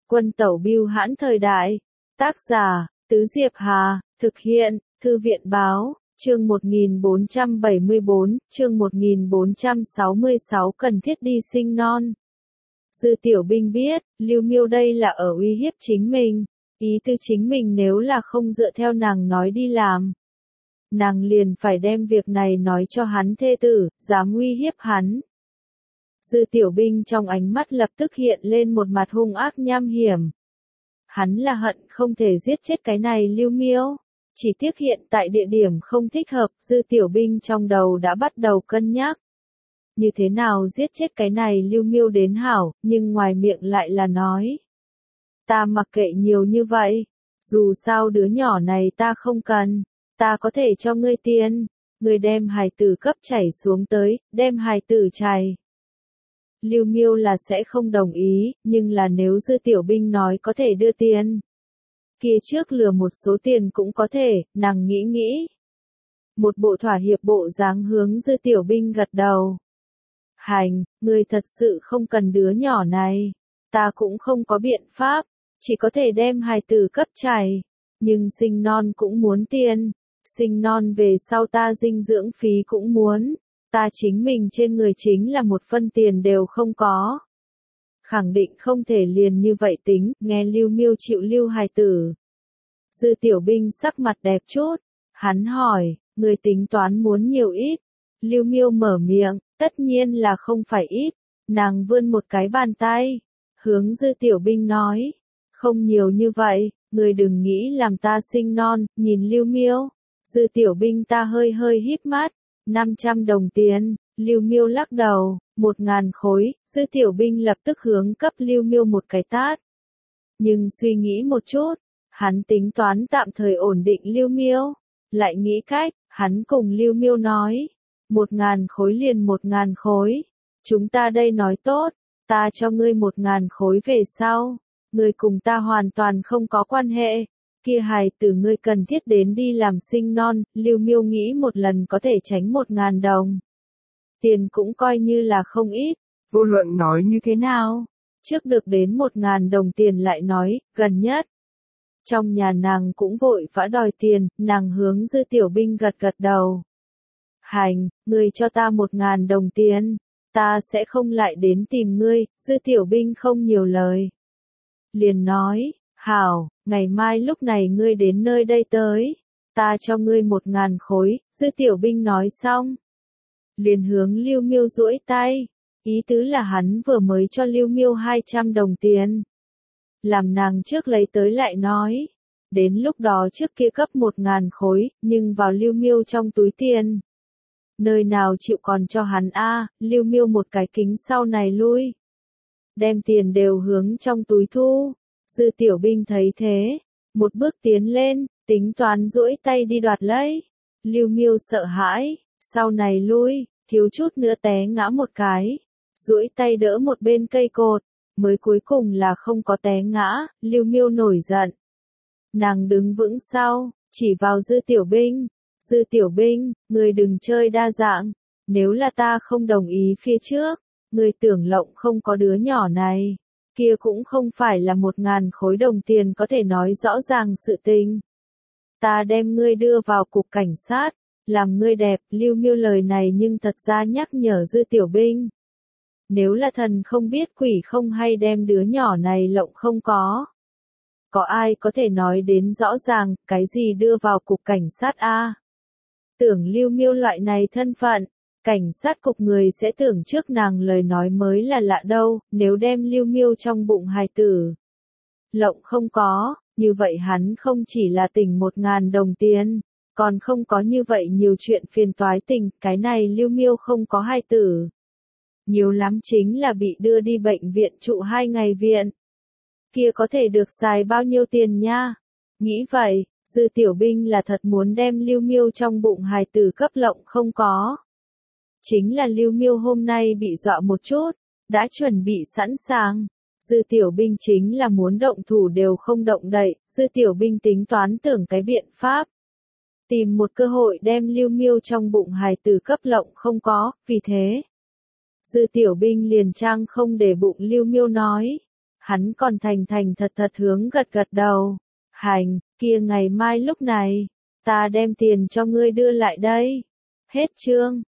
Quân tẩu bưu hãn thời đại. Tác giả, Tứ Diệp Hà, thực hiện, Thư viện báo, chương 1474, chương 1466 cần thiết đi sinh non. Dư Tiểu Binh biết, Lưu Miêu đây là ở uy hiếp chính mình, ý tư chính mình nếu là không dựa theo nàng nói đi làm. Nàng liền phải đem việc này nói cho hắn thê tử, dám uy hiếp hắn. Dư Tiểu Binh trong ánh mắt lập tức hiện lên một mặt hung ác nham hiểm. Hắn là hận không thể giết chết cái này Lưu Miêu. Chỉ tiếc hiện tại địa điểm không thích hợp, Dư Tiểu Binh trong đầu đã bắt đầu cân nhắc. Như thế nào giết chết cái này Lưu Miêu đến hảo, nhưng ngoài miệng lại là nói. Ta mặc kệ nhiều như vậy, dù sao đứa nhỏ này ta không cần, ta có thể cho ngươi tiền, ngươi đem hài tử cấp chảy xuống tới, đem hài tử chảy. Lưu Miêu là sẽ không đồng ý, nhưng là nếu Dư Tiểu Binh nói có thể đưa tiền. Kia trước lừa một số tiền cũng có thể, nàng nghĩ. Một bộ thỏa hiệp bộ dáng hướng Dư Tiểu Binh gật đầu. Hành, ngươi thật sự không cần đứa nhỏ này. Ta cũng không có biện pháp, chỉ có thể đem hài tử cấp chảy. Nhưng sinh non cũng muốn tiền. Sinh non về sau ta dinh dưỡng phí cũng muốn. Ta chính mình trên người chính là một phân tiền đều không có. Khẳng định không thể liền như vậy tính, nghe Lưu Miêu chịu lưu hài tử. Dư Tiểu Binh sắc mặt đẹp chút. Hắn hỏi, người tính toán muốn nhiều ít. Lưu Miêu mở miệng, tất nhiên là không phải ít. Nàng vươn một cái bàn tay. Hướng Dư Tiểu Binh nói. Không nhiều như vậy, người đừng nghĩ làm ta sinh non, nhìn Lưu Miêu. Dư Tiểu Binh ta hơi híp mắt. 500 đồng tiền, Lưu Miêu lắc đầu, 1000 khối, Dư Tiểu Binh lập tức hướng cấp Lưu Miêu một cái tát. Nhưng suy nghĩ một chút, hắn tính toán tạm thời ổn định Lưu Miêu, lại nghĩ cách, hắn cùng Lưu Miêu nói, 1000 khối liền 1000 khối, chúng ta đây nói tốt, ta cho ngươi 1000 khối về sau, ngươi cùng ta hoàn toàn không có quan hệ. Kia hài tử ngươi cần thiết đến đi làm sinh non, Lưu Miêu nghĩ một lần có thể tránh 1000 đồng. Tiền cũng coi như là không ít, vô luận nói như thế nào. Trước được đến 1000 đồng tiền lại nói, gần nhất. Trong nhà nàng cũng vội vã đòi tiền, nàng hướng Dư Tiểu Binh gật đầu. Hành, ngươi cho ta 1000 đồng tiền, ta sẽ không lại đến tìm ngươi, Dư Tiểu Binh không nhiều lời. Liền nói. Hảo, ngày mai lúc này ngươi đến nơi đây tới, ta cho ngươi 1000 khối, Dư Tiểu Binh nói xong. Liền hướng Lưu Miêu duỗi tay, ý tứ là hắn vừa mới cho Lưu Miêu 200 đồng tiền. Làm nàng trước lấy tới lại nói, đến lúc đó trước kia cấp 1000 khối, nhưng vào Lưu Miêu trong túi tiền. Nơi nào chịu còn cho hắn a, Lưu Miêu một cái kính sau này lui. Đem tiền đều hướng trong túi thu. Dư Tiểu Binh thấy thế, một bước tiến lên, tính toán duỗi tay đi đoạt lấy. Lưu Miêu sợ hãi, sau này lui, thiếu chút nữa té ngã một cái, duỗi tay đỡ một bên cây cột, mới cuối cùng là không có té ngã, Lưu Miêu nổi giận. Nàng đứng vững sau, chỉ vào Dư Tiểu Binh. Dư Tiểu Binh, người đừng chơi đa dạng, nếu là ta không đồng ý phía trước, người tưởng lộng không có đứa nhỏ này. Kia cũng không phải là 1000 khối đồng tiền có thể nói rõ ràng sự tình. Ta đem ngươi đưa vào cục cảnh sát, làm ngươi đẹp, Lưu Miêu lời này nhưng thật ra nhắc nhở Dư Tiểu Binh. Nếu là thần không biết quỷ không hay đem đứa nhỏ này lộng không có. Có ai có thể nói đến rõ ràng, cái gì đưa vào cục cảnh sát a? Tưởng Lưu Miêu loại này thân phận. Cảnh sát cục người sẽ tưởng trước nàng lời nói mới là lạ đâu, nếu đem Lưu Miêu trong bụng hài tử. Lộng không có, như vậy hắn không chỉ là tỉnh 1000 đồng tiền, còn không có như vậy nhiều chuyện phiền toái tình, cái này Lưu Miêu không có hài tử. Nhiều lắm chính là bị đưa đi bệnh viện trụ 2 ngày viện. Kia có thể được xài bao nhiêu tiền nha? Nghĩ vậy, Dư Tiểu Binh là thật muốn đem Lưu Miêu trong bụng hài tử cấp lộng không có. Chính là Lưu Miêu hôm nay bị dọa một chút, đã chuẩn bị sẵn sàng. Dư Tiểu Binh chính là muốn động thủ đều không động đậy, Dư Tiểu Binh tính toán tưởng cái biện pháp. Tìm một cơ hội đem Lưu Miêu trong bụng hài tử cấp lộng không có, vì thế. Dư Tiểu Binh liền trang không để bụng Lưu Miêu nói. Hắn còn thành thành thật thật hướng gật gật đầu. Hành, kia ngày mai lúc này, ta đem tiền cho ngươi đưa lại đây. Hết chương.